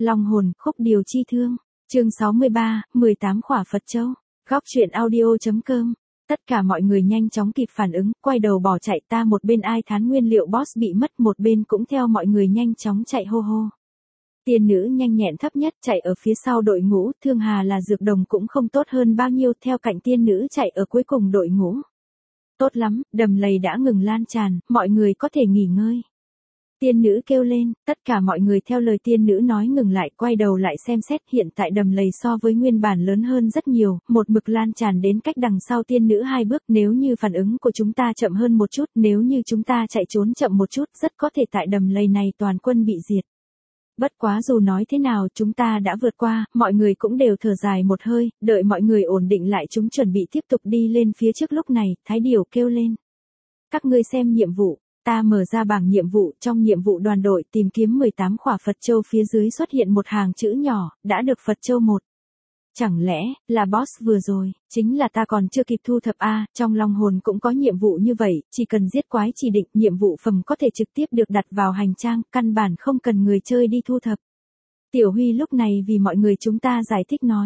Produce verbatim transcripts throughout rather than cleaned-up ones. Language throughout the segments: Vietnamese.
Long hồn, khúc điều chi thương. Chương sáu mươi ba, mười tám khỏa Phật châu. Góc truyện audio.com. Tất cả mọi người nhanh chóng kịp phản ứng, quay đầu bỏ chạy, ta một bên ai thán nguyên liệu boss bị mất, một bên cũng theo mọi người nhanh chóng chạy hô hô. Tiên nữ nhanh nhẹn thấp nhất chạy ở phía sau đội ngũ, Thương Hà là dược đồng cũng không tốt hơn bao nhiêu, theo cạnh tiên nữ chạy ở cuối cùng đội ngũ. Tốt lắm, đầm lầy đã ngừng lan tràn, mọi người có thể nghỉ ngơi. Tiên nữ kêu lên, tất cả mọi người theo lời tiên nữ nói ngừng lại, quay đầu lại xem xét, hiện tại đầm lầy so với nguyên bản lớn hơn rất nhiều, một mực lan tràn đến cách đằng sau tiên nữ hai bước, nếu như phản ứng của chúng ta chậm hơn một chút, nếu như chúng ta chạy trốn chậm một chút, rất có thể tại đầm lầy này toàn quân bị diệt. Bất quá dù nói thế nào chúng ta đã vượt qua, mọi người cũng đều thở dài một hơi, đợi mọi người ổn định lại chúng chuẩn bị tiếp tục đi lên phía trước. Lúc này, Thái Điểu kêu lên. Các ngươi xem nhiệm vụ. Ta mở ra bảng nhiệm vụ, trong nhiệm vụ đoàn đội tìm kiếm mười tám khỏa Phật châu, phía dưới xuất hiện một hàng chữ nhỏ, đã được Phật châu một. Chẳng lẽ, là boss vừa rồi, chính là ta còn chưa kịp thu thập a, trong Long hồn cũng có nhiệm vụ như vậy, chỉ cần giết quái chỉ định, nhiệm vụ phẩm có thể trực tiếp được đặt vào hành trang, căn bản không cần người chơi đi thu thập. Tiểu Huy lúc này vì mọi người chúng ta giải thích nói.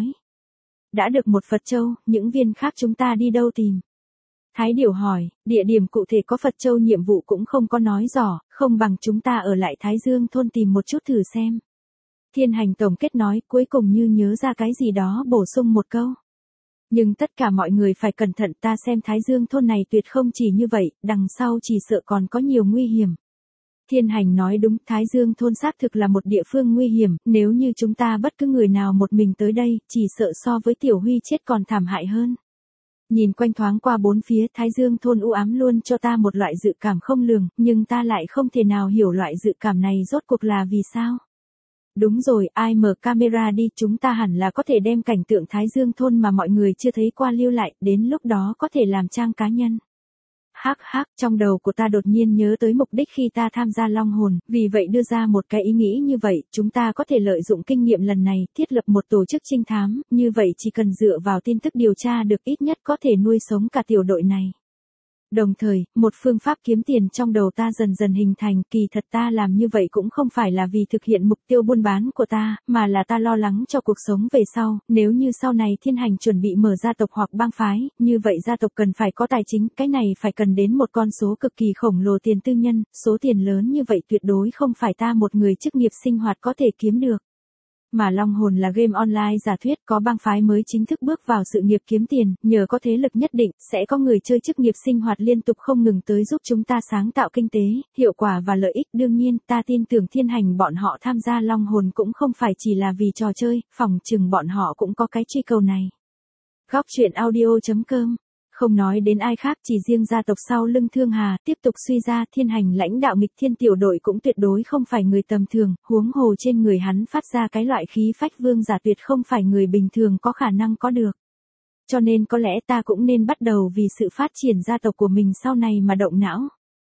Đã được một Phật châu, những viên khác chúng ta đi đâu tìm? Thái Điểu hỏi, địa điểm cụ thể có Phật châu nhiệm vụ cũng không có nói rõ, không bằng chúng ta ở lại Thái Dương thôn tìm một chút thử xem. Thiên Hành tổng kết nói, cuối cùng như nhớ ra cái gì đó bổ sung một câu. Nhưng tất cả mọi người phải cẩn thận, ta xem Thái Dương thôn này tuyệt không chỉ như vậy, đằng sau chỉ sợ còn có nhiều nguy hiểm. Thiên Hành nói đúng, Thái Dương thôn xác thực là một địa phương nguy hiểm, nếu như chúng ta bất cứ người nào một mình tới đây, chỉ sợ so với Tiểu Huy chết còn thảm hại hơn. Nhìn quanh thoáng qua bốn phía, Thái Dương thôn u ám luôn cho ta một loại dự cảm không lường, nhưng ta lại không thể nào hiểu loại dự cảm này rốt cuộc là vì sao. Đúng rồi, ai mở camera đi, chúng ta hẳn là có thể đem cảnh tượng Thái Dương thôn mà mọi người chưa thấy qua lưu lại, đến lúc đó có thể làm trang cá nhân. Hắc hắc, trong đầu của ta đột nhiên nhớ tới mục đích khi ta tham gia Long hồn, vì vậy đưa ra một cái ý nghĩ như vậy, chúng ta có thể lợi dụng kinh nghiệm lần này, thiết lập một tổ chức trinh thám, như vậy chỉ cần dựa vào tin tức điều tra được ít nhất có thể nuôi sống cả tiểu đội này. Đồng thời, một phương pháp kiếm tiền trong đầu ta dần dần hình thành, kỳ thật ta làm như vậy cũng không phải là vì thực hiện mục tiêu buôn bán của ta, mà là ta lo lắng cho cuộc sống về sau, nếu như sau này Thiên Hành chuẩn bị mở gia tộc hoặc bang phái, như vậy gia tộc cần phải có tài chính, cái này phải cần đến một con số cực kỳ khổng lồ tiền tư nhân, số tiền lớn như vậy tuyệt đối không phải ta một người chức nghiệp sinh hoạt có thể kiếm được. Mà Long hồn là game online giả thuyết, có bang phái mới chính thức bước vào sự nghiệp kiếm tiền, nhờ có thế lực nhất định, sẽ có người chơi chức nghiệp sinh hoạt liên tục không ngừng tới giúp chúng ta sáng tạo kinh tế, hiệu quả và lợi ích. Đương nhiên, ta tin tưởng Thiên Hành bọn họ tham gia Long hồn cũng không phải chỉ là vì trò chơi, phỏng chừng bọn họ cũng có cái truy cầu này. Góc truyện audio.com. Không nói đến ai khác, chỉ riêng gia tộc sau lưng Thương Hà, tiếp tục suy ra, Thiên Hành lãnh đạo nghịch thiên tiểu đội cũng tuyệt đối không phải người tầm thường, huống hồ trên người hắn phát ra cái loại khí phách vương giả tuyệt không phải người bình thường có khả năng có được. Cho nên có lẽ ta cũng nên bắt đầu vì sự phát triển gia tộc của mình sau này mà động não.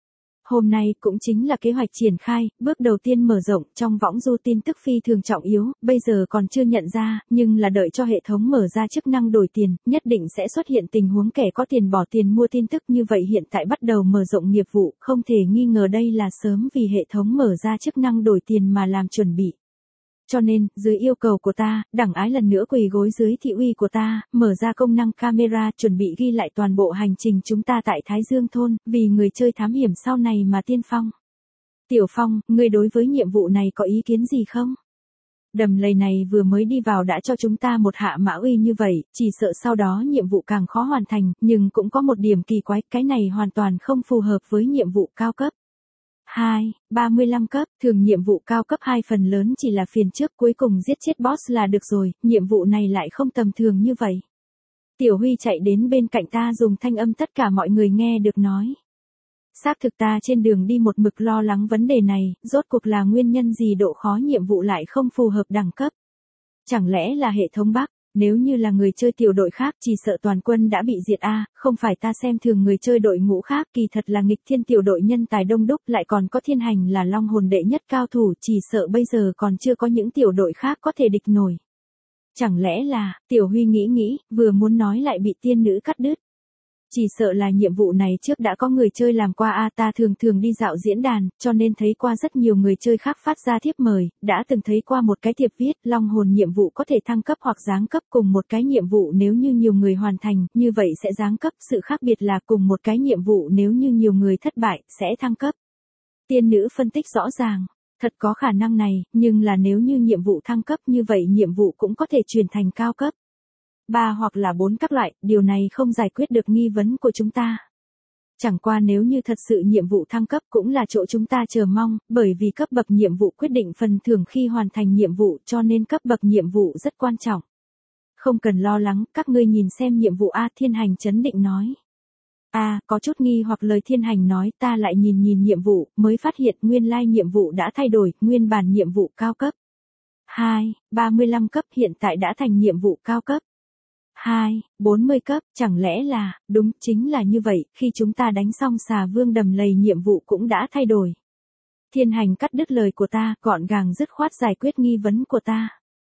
Hôm nay cũng chính là kế hoạch triển khai, bước đầu tiên mở rộng, trong võng du tin tức phi thường trọng yếu, bây giờ còn chưa nhận ra, nhưng là đợi cho hệ thống mở ra chức năng đổi tiền, nhất định sẽ xuất hiện tình huống kẻ có tiền bỏ tiền mua tin tức, như vậy hiện tại bắt đầu mở rộng nghiệp vụ, không thể nghi ngờ đây là sớm vì hệ thống mở ra chức năng đổi tiền mà làm chuẩn bị. Cho nên, dưới yêu cầu của ta, đẳng ái lần nữa quỳ gối dưới thị uy của ta, mở ra công năng camera, chuẩn bị ghi lại toàn bộ hành trình chúng ta tại Thái Dương thôn, vì người chơi thám hiểm sau này mà tiên phong. Tiểu Phong, ngươi đối với nhiệm vụ này có ý kiến gì không? Đầm lầy này vừa mới đi vào đã cho chúng ta một hạ mã uy như vậy, chỉ sợ sau đó nhiệm vụ càng khó hoàn thành, nhưng cũng có một điểm kỳ quái, cái này hoàn toàn không phù hợp với nhiệm vụ cao cấp. hai, ba mươi lăm cấp, thường nhiệm vụ cao cấp hai phần lớn chỉ là phiền trước, cuối cùng giết chết boss là được rồi, nhiệm vụ này lại không tầm thường như vậy. Tiểu Huy chạy đến bên cạnh ta dùng thanh âm tất cả mọi người nghe được nói. Xác thực ta trên đường đi một mực lo lắng vấn đề này, rốt cuộc là nguyên nhân gì độ khó nhiệm vụ lại không phù hợp đẳng cấp. Chẳng lẽ là hệ thống bug? Nếu như là người chơi tiểu đội khác chỉ sợ toàn quân đã bị diệt a, à, không phải ta xem thường người chơi đội ngũ khác, kỳ thật là nghịch thiên tiểu đội nhân tài đông đúc, lại còn có Thiên Hành là Long hồn đệ nhất cao thủ, chỉ sợ bây giờ còn chưa có những tiểu đội khác có thể địch nổi. Chẳng lẽ là, Tiểu Huy nghĩ nghĩ, vừa muốn nói lại bị tiên nữ cắt đứt. Chỉ sợ là nhiệm vụ này trước đã có người chơi làm qua a ta thường thường đi dạo diễn đàn, cho nên thấy qua rất nhiều người chơi khác phát ra thiếp mời, đã từng thấy qua một cái thiệp viết, long hồn nhiệm vụ có thể thăng cấp hoặc giáng cấp cùng một cái nhiệm vụ nếu như nhiều người hoàn thành, như vậy sẽ giáng cấp, sự khác biệt là cùng một cái nhiệm vụ nếu như nhiều người thất bại, sẽ thăng cấp. Tiên nữ phân tích rõ ràng, thật có khả năng này, nhưng là nếu như nhiệm vụ thăng cấp như vậy nhiệm vụ cũng có thể chuyển thành cao cấp. ba hoặc là bốn các loại, điều này không giải quyết được nghi vấn của chúng ta. Chẳng qua nếu như thật sự nhiệm vụ thăng cấp cũng là chỗ chúng ta chờ mong, bởi vì cấp bậc nhiệm vụ quyết định phần thưởng khi hoàn thành nhiệm vụ cho nên cấp bậc nhiệm vụ rất quan trọng. Không cần lo lắng, các ngươi nhìn xem nhiệm vụ A, Thiên Hành trấn định nói. A, có chút nghi hoặc lời Thiên Hành nói, ta lại nhìn nhìn nhiệm vụ, mới phát hiện nguyên lai nhiệm vụ đã thay đổi, nguyên bản nhiệm vụ cao cấp. hai, ba mươi lăm cấp hiện tại đã thành nhiệm vụ cao cấp. hai, bốn mươi cấp, chẳng lẽ là, đúng, chính là như vậy, khi chúng ta đánh xong xà vương đầm lầy nhiệm vụ cũng đã thay đổi. Thiên Hành cắt đứt lời của ta, gọn gàng dứt khoát giải quyết nghi vấn của ta.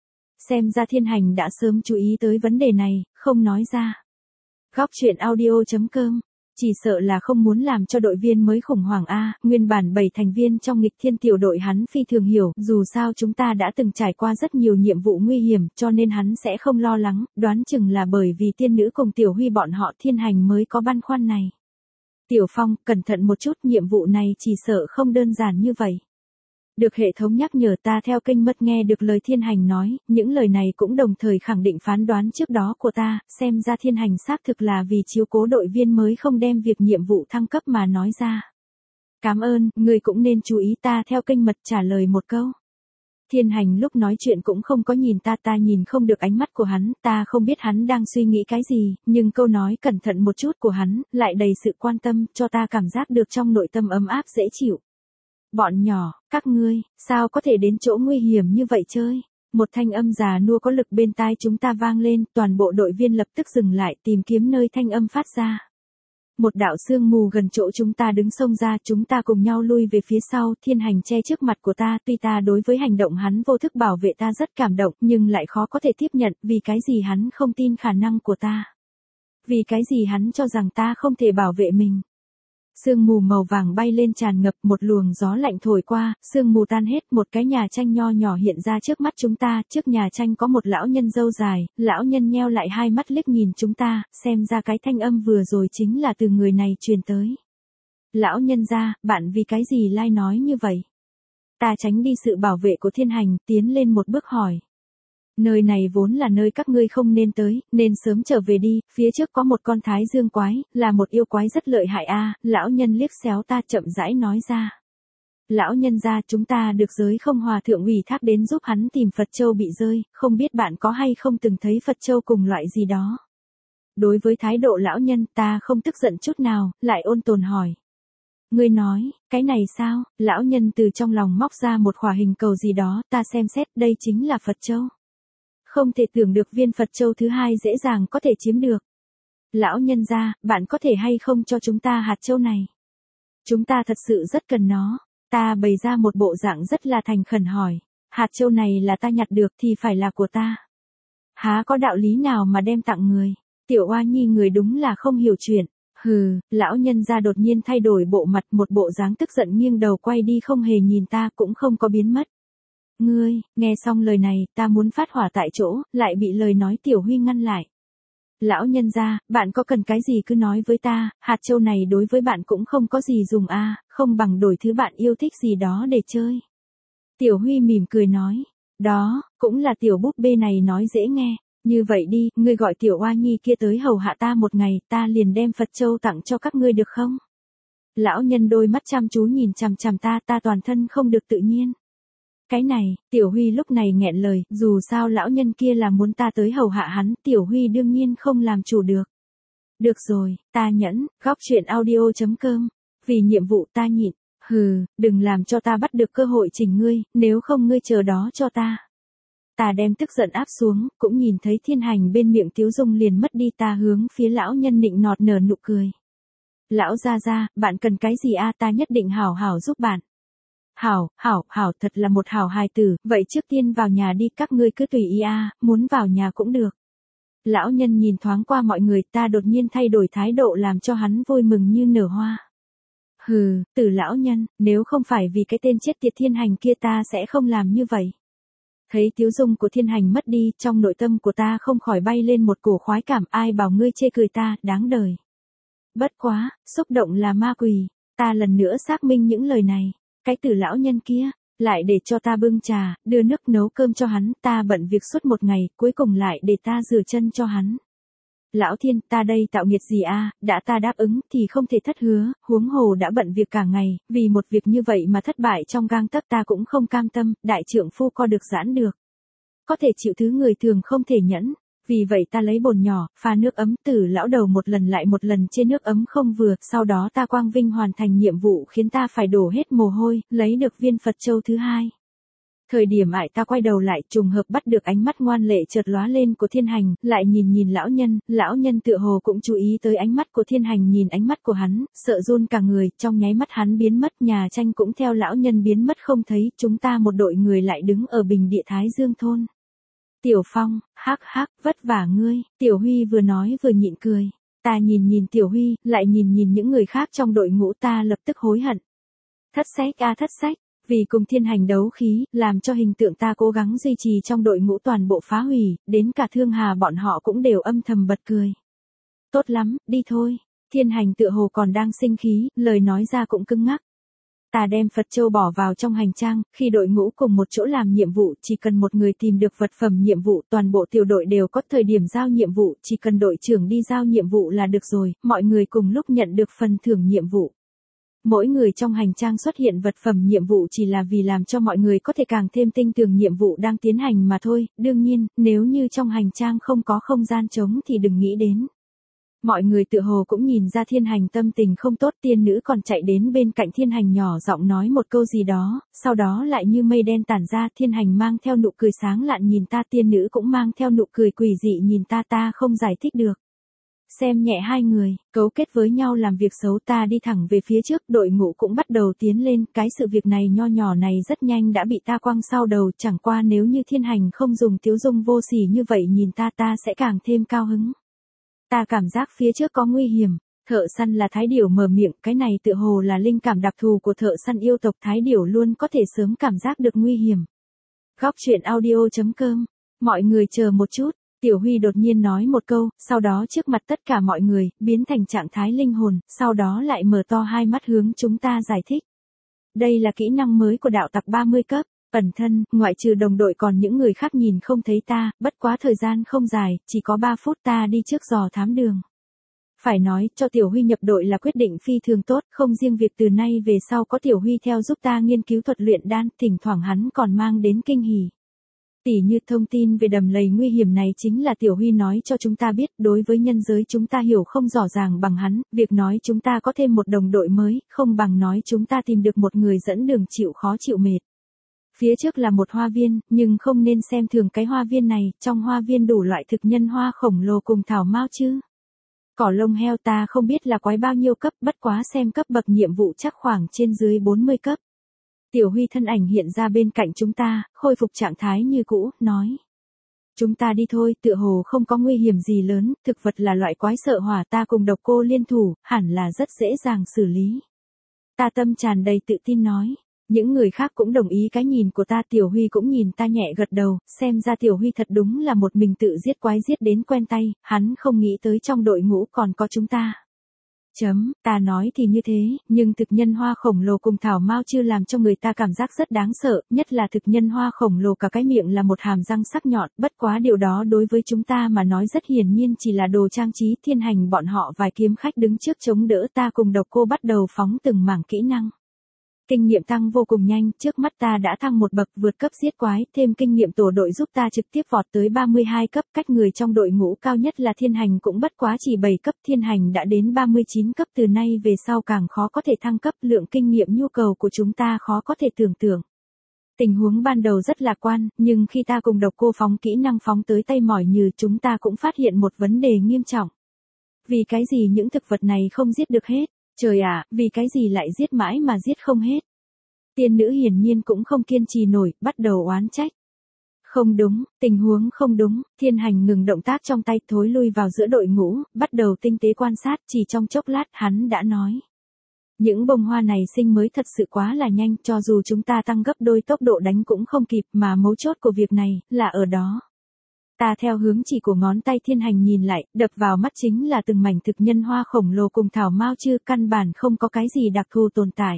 Xem ra Thiên Hành đã sớm chú ý tới vấn đề này, không nói ra. Góc truyện audio chấm com, chỉ sợ là không muốn làm cho đội viên mới khủng hoảng A, nguyên bản bảy thành viên trong nghịch thiên tiểu đội hắn phi thường hiểu, dù sao chúng ta đã từng trải qua rất nhiều nhiệm vụ nguy hiểm, cho nên hắn sẽ không lo lắng, đoán chừng là bởi vì tiên nữ cùng Tiểu Huy bọn họ Thiên Hành mới có băn khoăn này. Tiểu Phong, cẩn thận một chút, nhiệm vụ này chỉ sợ không đơn giản như vậy. Được hệ thống nhắc nhở ta theo kênh mất nghe được lời Thiên Hành nói, những lời này cũng đồng thời khẳng định phán đoán trước đó của ta, xem ra Thiên Hành xác thực là vì chiếu cố đội viên mới không đem việc nhiệm vụ thăng cấp mà nói ra. Cảm ơn, người cũng nên chú ý ta theo kênh mật trả lời một câu. Thiên Hành lúc nói chuyện cũng không có nhìn ta, ta nhìn không được ánh mắt của hắn, ta không biết hắn đang suy nghĩ cái gì, nhưng câu nói cẩn thận một chút của hắn, lại đầy sự quan tâm, cho ta cảm giác được trong nội tâm ấm áp dễ chịu. Bọn nhỏ, các ngươi, sao có thể đến chỗ nguy hiểm như vậy chơi? Một thanh âm già nua có lực bên tai chúng ta vang lên, toàn bộ đội viên lập tức dừng lại tìm kiếm nơi thanh âm phát ra. Một đạo sương mù gần chỗ chúng ta đứng xông ra, chúng ta cùng nhau lui về phía sau, Thiên Hành che trước mặt của ta, tuy ta đối với hành động hắn vô thức bảo vệ ta rất cảm động, nhưng lại khó có thể tiếp nhận, vì cái gì hắn không tin khả năng của ta. Vì cái gì hắn cho rằng ta không thể bảo vệ mình. Sương mù màu vàng bay lên tràn ngập, một luồng gió lạnh thổi qua, sương mù tan hết, một cái nhà tranh nho nhỏ hiện ra trước mắt chúng ta, trước nhà tranh có một lão nhân râu dài, lão nhân nheo lại hai mắt liếc nhìn chúng ta, xem ra cái thanh âm vừa rồi chính là từ người này truyền tới. Lão nhân gia, bạn vì cái gì lai nói như vậy? Ta tránh đi sự bảo vệ của Thiên Hành, tiến lên một bước hỏi. Nơi này vốn là nơi các ngươi không nên tới, nên sớm trở về đi, phía trước có một con thái dương quái, là một yêu quái rất lợi hại a. Lão nhân liếc xéo ta chậm rãi nói ra. Lão nhân gia, chúng ta được giới không hòa thượng ủy thác đến giúp hắn tìm Phật Châu bị rơi, không biết bạn có hay không từng thấy Phật Châu cùng loại gì đó. Đối với thái độ lão nhân, ta không tức giận chút nào, lại ôn tồn hỏi. Ngươi nói, cái này sao? Lão nhân từ trong lòng móc ra một khỏa hình cầu gì đó, ta xem xét, đây chính là Phật Châu. Không thể tưởng được viên Phật Châu thứ hai dễ dàng có thể chiếm được. Lão nhân gia, bạn có thể hay không cho chúng ta hạt châu này? Chúng ta thật sự rất cần nó. Ta bày ra một bộ dạng rất là thành khẩn hỏi. Hạt châu này là ta nhặt được thì phải là của ta. Há có đạo lý nào mà đem tặng người? Tiểu Oa Nhi người đúng là không hiểu chuyện. Hừ, lão nhân gia đột nhiên thay đổi bộ mặt, một bộ dáng tức giận nghiêng đầu quay đi không hề nhìn ta, cũng không có biến mất. Ngươi, nghe xong lời này, ta muốn phát hỏa tại chỗ, lại bị lời nói Tiểu Huy ngăn lại. Lão nhân gia, bạn có cần cái gì cứ nói với ta, hạt châu này đối với bạn cũng không có gì dùng a, không bằng đổi thứ bạn yêu thích gì đó để chơi. Tiểu Huy mỉm cười nói, đó, cũng là tiểu búp bê này nói dễ nghe, như vậy đi, ngươi gọi Tiểu Oa Nhi kia tới hầu hạ ta một ngày, ta liền đem Phật Châu tặng cho các ngươi được không? Lão nhân đôi mắt chăm chú nhìn chằm chằm ta, ta toàn thân không được tự nhiên. Cái này, Tiểu Huy lúc này nghẹn lời, dù sao lão nhân kia là muốn ta tới hầu hạ hắn, Tiểu Huy đương nhiên không làm chủ được. Được rồi, ta nhẫn, góc truyện audio chấm com, vì nhiệm vụ ta nhịn, hừ, đừng làm cho ta bắt được cơ hội chỉnh ngươi, nếu không ngươi chờ đó cho ta. Ta đem tức giận áp xuống, cũng nhìn thấy Thiên Hành bên miệng Tiếu Dung liền mất đi, ta hướng phía lão nhân nịnh nọt nở nụ cười. Lão gia gia, bạn cần cái gì a, ta nhất định hảo hảo giúp bạn. Hảo, hảo, hảo, thật là một hảo hài tử, vậy trước tiên vào nhà đi, các ngươi cứ tùy ý a, muốn vào nhà cũng được. Lão nhân nhìn thoáng qua mọi người, ta đột nhiên thay đổi thái độ làm cho hắn vui mừng như nở hoa. Hừ, Tử lão nhân, nếu không phải vì cái tên chết tiệt Thiên Hành kia ta sẽ không làm như vậy. Thấy tiếu dung của Thiên Hành mất đi, trong nội tâm của ta không khỏi bay lên một cổ khoái cảm, ai bảo ngươi chê cười ta, đáng đời. Bất quá, xúc động là ma quỷ, ta lần nữa xác minh những lời này, cái Tử lão nhân kia, lại để cho ta bưng trà, đưa nước nấu cơm cho hắn, ta bận việc suốt một ngày, cuối cùng lại để ta rửa chân cho hắn. Lão Thiên, ta đây tạo nghiệt gì a, đã ta đáp ứng thì không thể thất hứa, huống hồ đã bận việc cả ngày, vì một việc như vậy mà thất bại trong gang tấc ta cũng không cam tâm, đại trượng phu co được giãn được. Có thể chịu thứ người thường không thể nhẫn, vì vậy ta lấy bồn nhỏ, pha nước ấm, Tử lão đầu một lần lại một lần trên nước ấm không vừa, sau đó ta quang vinh hoàn thành nhiệm vụ khiến ta phải đổ hết mồ hôi, lấy được viên Phật châu thứ hai. Thời điểm ải ta quay đầu lại, trùng hợp bắt được ánh mắt ngoan lệ chợt lóa lên của Thiên Hành, lại nhìn nhìn lão nhân, lão nhân tựa hồ cũng chú ý tới ánh mắt của Thiên Hành, nhìn ánh mắt của hắn, sợ run cả người, trong nháy mắt hắn biến mất, nhà tranh cũng theo lão nhân biến mất không thấy, chúng ta một đội người lại đứng ở bình địa Thái Dương thôn. Tiểu Phong, hắc hắc, vất vả ngươi, Tiểu Huy vừa nói vừa nhịn cười, ta nhìn nhìn Tiểu Huy, lại nhìn nhìn những người khác trong đội ngũ, ta lập tức hối hận. Thất sách a thất sách. Vì cùng Thiên Hành đấu khí, làm cho hình tượng ta cố gắng duy trì trong đội ngũ toàn bộ phá hủy, đến cả Thương Hà bọn họ cũng đều âm thầm bật cười. Tốt lắm, đi thôi. Thiên Hành tựa hồ còn đang sinh khí, lời nói ra cũng cứng ngắc. Ta đem Phật châu bỏ vào trong hành trang, khi đội ngũ cùng một chỗ làm nhiệm vụ, chỉ cần một người tìm được vật phẩm nhiệm vụ, toàn bộ tiểu đội đều có thời điểm giao nhiệm vụ, chỉ cần đội trưởng đi giao nhiệm vụ là được rồi, mọi người cùng lúc nhận được phần thưởng nhiệm vụ. Mỗi người trong hành trang xuất hiện vật phẩm nhiệm vụ chỉ là vì làm cho mọi người có thể càng thêm tin tưởng nhiệm vụ đang tiến hành mà thôi, đương nhiên, nếu như trong hành trang không có không gian trống thì đừng nghĩ đến. Mọi người tự hồ cũng nhìn ra Thiên Hành tâm tình không tốt, tiên nữ còn chạy đến bên cạnh Thiên Hành nhỏ giọng nói một câu gì đó, sau đó lại như mây đen tản ra, Thiên Hành mang theo nụ cười sáng lạn nhìn ta, tiên nữ cũng mang theo nụ cười quỷ dị nhìn ta, ta không giải thích được. Xem nhẹ hai người, cấu kết với nhau làm việc xấu, ta đi thẳng về phía trước, đội ngũ cũng bắt đầu tiến lên, cái sự việc này nho nhỏ này rất nhanh đã bị ta quăng sau đầu, chẳng qua nếu như Thiên Hành không dùng tiếu dung vô sỉ như vậy nhìn ta ta sẽ càng thêm cao hứng. Ta cảm giác phía trước có nguy hiểm, thợ săn là Thái Điểu mở miệng, cái này tựa hồ là linh cảm đặc thù của thợ săn yêu tộc Thái Điểu luôn có thể sớm cảm giác được nguy hiểm. Góc truyện audio chấm com, mọi người chờ một chút. Tiểu Huy đột nhiên nói một câu, sau đó trước mặt tất cả mọi người, biến thành trạng thái linh hồn, sau đó lại mở to hai mắt hướng chúng ta giải thích. Đây là kỹ năng mới của đạo tặc ba mươi cấp, ẩn thân, ngoại trừ đồng đội còn những người khác nhìn không thấy ta, bất quá thời gian không dài, chỉ có ba phút ta đi trước dò thám đường. Phải nói, cho Tiểu Huy nhập đội là quyết định phi thường tốt, không riêng việc từ nay về sau có Tiểu Huy theo giúp ta nghiên cứu thuật luyện đan, thỉnh thoảng hắn còn mang đến kinh hỉ. Tỉ như thông tin về đầm lầy nguy hiểm này chính là Tiểu Huy nói cho chúng ta biết, đối với nhân giới chúng ta hiểu không rõ ràng bằng hắn, việc nói chúng ta có thêm một đồng đội mới, không bằng nói chúng ta tìm được một người dẫn đường chịu khó chịu mệt. Phía trước là một hoa viên, nhưng không nên xem thường cái hoa viên này, trong hoa viên đủ loại thực nhân hoa khổng lồ cùng thảo mao chứ. Cỏ lông heo ta không biết là quái bao nhiêu cấp, bất quá xem cấp bậc nhiệm vụ chắc khoảng trên dưới bốn mươi cấp. Tiểu Huy thân ảnh hiện ra bên cạnh chúng ta, khôi phục trạng thái như cũ, nói. Chúng ta đi thôi, tựa hồ không có nguy hiểm gì lớn, thực vật là loại quái sợ hỏa, ta cùng độc cô liên thủ, hẳn là rất dễ dàng xử lý. Ta tâm tràn đầy tự tin nói. Những người khác cũng đồng ý cái nhìn của ta, Tiểu Huy cũng nhìn ta nhẹ gật đầu, xem ra Tiểu Huy thật đúng là một mình tự giết quái giết đến quen tay, hắn không nghĩ tới trong đội ngũ còn có chúng ta. Chấm, ta nói thì như thế, nhưng thực nhân hoa khổng lồ cùng thảo mao chưa làm cho người ta cảm giác rất đáng sợ, nhất là thực nhân hoa khổng lồ cả cái miệng là một hàm răng sắc nhọn, bất quá điều đó đối với chúng ta mà nói rất hiển nhiên chỉ là đồ trang trí, Thiên Hành bọn họ vài kiếm khách đứng trước chống đỡ ta cùng độc cô bắt đầu phóng từng mảng kỹ năng. Kinh nghiệm tăng vô cùng nhanh, trước mắt ta đã thăng một bậc vượt cấp giết quái, thêm kinh nghiệm tổ đội giúp ta trực tiếp vọt tới ba mươi hai cấp, cách người trong đội ngũ cao nhất là Thiên Hành cũng bất quá chỉ bảy cấp, Thiên Hành đã đến ba mươi chín cấp, từ nay về sau càng khó có thể thăng cấp, lượng kinh nghiệm nhu cầu của chúng ta khó có thể tưởng tượng. Tình huống ban đầu rất lạc quan, nhưng khi ta cùng độc cô phóng kỹ năng phóng tới tay mỏi nhừ, chúng ta cũng phát hiện một vấn đề nghiêm trọng. Vì cái gì những thực vật này không giết được hết? Trời ạ, à, vì cái gì lại giết mãi mà giết không hết? Tiên nữ hiển nhiên cũng không kiên trì nổi, bắt đầu oán trách. Không đúng, tình huống không đúng, Thiên Hành ngừng động tác trong tay thối lui vào giữa đội ngũ, bắt đầu tinh tế quan sát, chỉ trong chốc lát hắn đã nói. Những bông hoa này sinh mới thật sự quá là nhanh, cho dù chúng ta tăng gấp đôi tốc độ đánh cũng không kịp, mà mấu chốt của việc này, là ở đó. Ta theo hướng chỉ của ngón tay Thiên Hành nhìn lại, đập vào mắt chính là từng mảnh thực nhân hoa khổng lồ cùng thảo mao chưa, căn bản không có cái gì đặc thù tồn tại.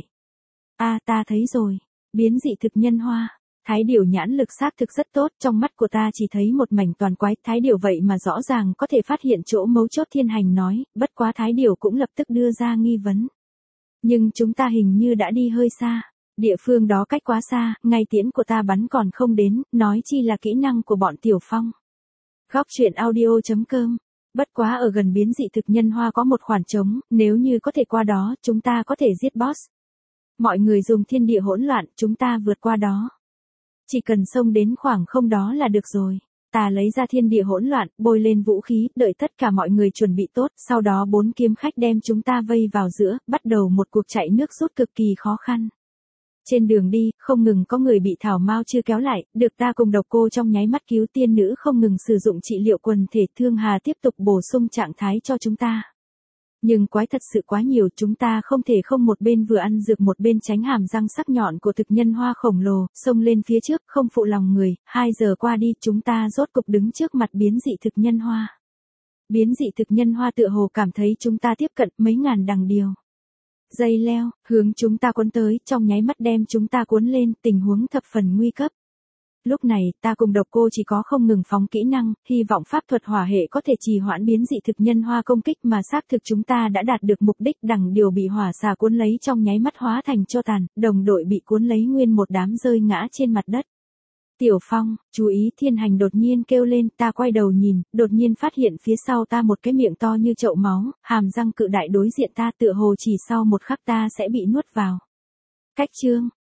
A à, ta thấy rồi, biến dị thực nhân hoa. Thái điểu nhãn lực xác thực rất tốt, trong mắt của ta chỉ thấy một mảnh toàn quái, thái điểu vậy mà rõ ràng có thể phát hiện chỗ mấu chốt. Thiên Hành nói, bất quá thái điểu cũng lập tức đưa ra nghi vấn. Nhưng chúng ta hình như đã đi hơi xa, địa phương đó cách quá xa, ngay tiễn của ta bắn còn không đến, nói chi là kỹ năng của bọn Tiểu Phong. Góc truyện audio chấm com. Bất quá ở gần biến dị thực nhân hoa có một khoảng trống, nếu như có thể qua đó, chúng ta có thể giết boss. Mọi người dùng thiên địa hỗn loạn, chúng ta vượt qua đó. Chỉ cần xông đến khoảng không đó là được rồi. Ta lấy ra thiên địa hỗn loạn, bôi lên vũ khí, đợi tất cả mọi người chuẩn bị tốt, sau đó bốn kiếm khách đem chúng ta vây vào giữa, bắt đầu một cuộc chạy nước rút cực kỳ khó khăn. Trên đường đi, không ngừng có người bị thảo mao chưa kéo lại, được ta cùng độc cô trong nháy mắt cứu. Tiên nữ không ngừng sử dụng trị liệu quần thể, Thương Hà tiếp tục bổ sung trạng thái cho chúng ta. Nhưng quái thật sự quá nhiều, chúng ta không thể không một bên vừa ăn dược một bên tránh hàm răng sắc nhọn của thực nhân hoa khổng lồ, xông lên phía trước, không phụ lòng người. Hai giờ qua đi, chúng ta rốt cục đứng trước mặt biến dị thực nhân hoa. Biến dị thực nhân hoa tựa hồ cảm thấy chúng ta tiếp cận, mấy ngàn đằng điều dây leo, hướng chúng ta cuốn tới, trong nháy mắt đem chúng ta cuốn lên, tình huống thập phần nguy cấp. Lúc này, ta cùng độc cô chỉ có không ngừng phóng kỹ năng, hy vọng pháp thuật hỏa hệ có thể trì hoãn biến dị thực nhân hoa công kích, mà xác thực chúng ta đã đạt được mục đích. Đằng điều bị hỏa xà cuốn lấy trong nháy mắt hóa thành tro tàn, đồng đội bị cuốn lấy nguyên một đám rơi ngã trên mặt đất. Tiểu Phong, chú ý! Thiên Hành đột nhiên kêu lên, ta quay đầu nhìn, đột nhiên phát hiện phía sau ta một cái miệng to như chậu máu, hàm răng cự đại đối diện ta, tựa hồ chỉ sau một khắc ta sẽ bị nuốt vào. Cách chương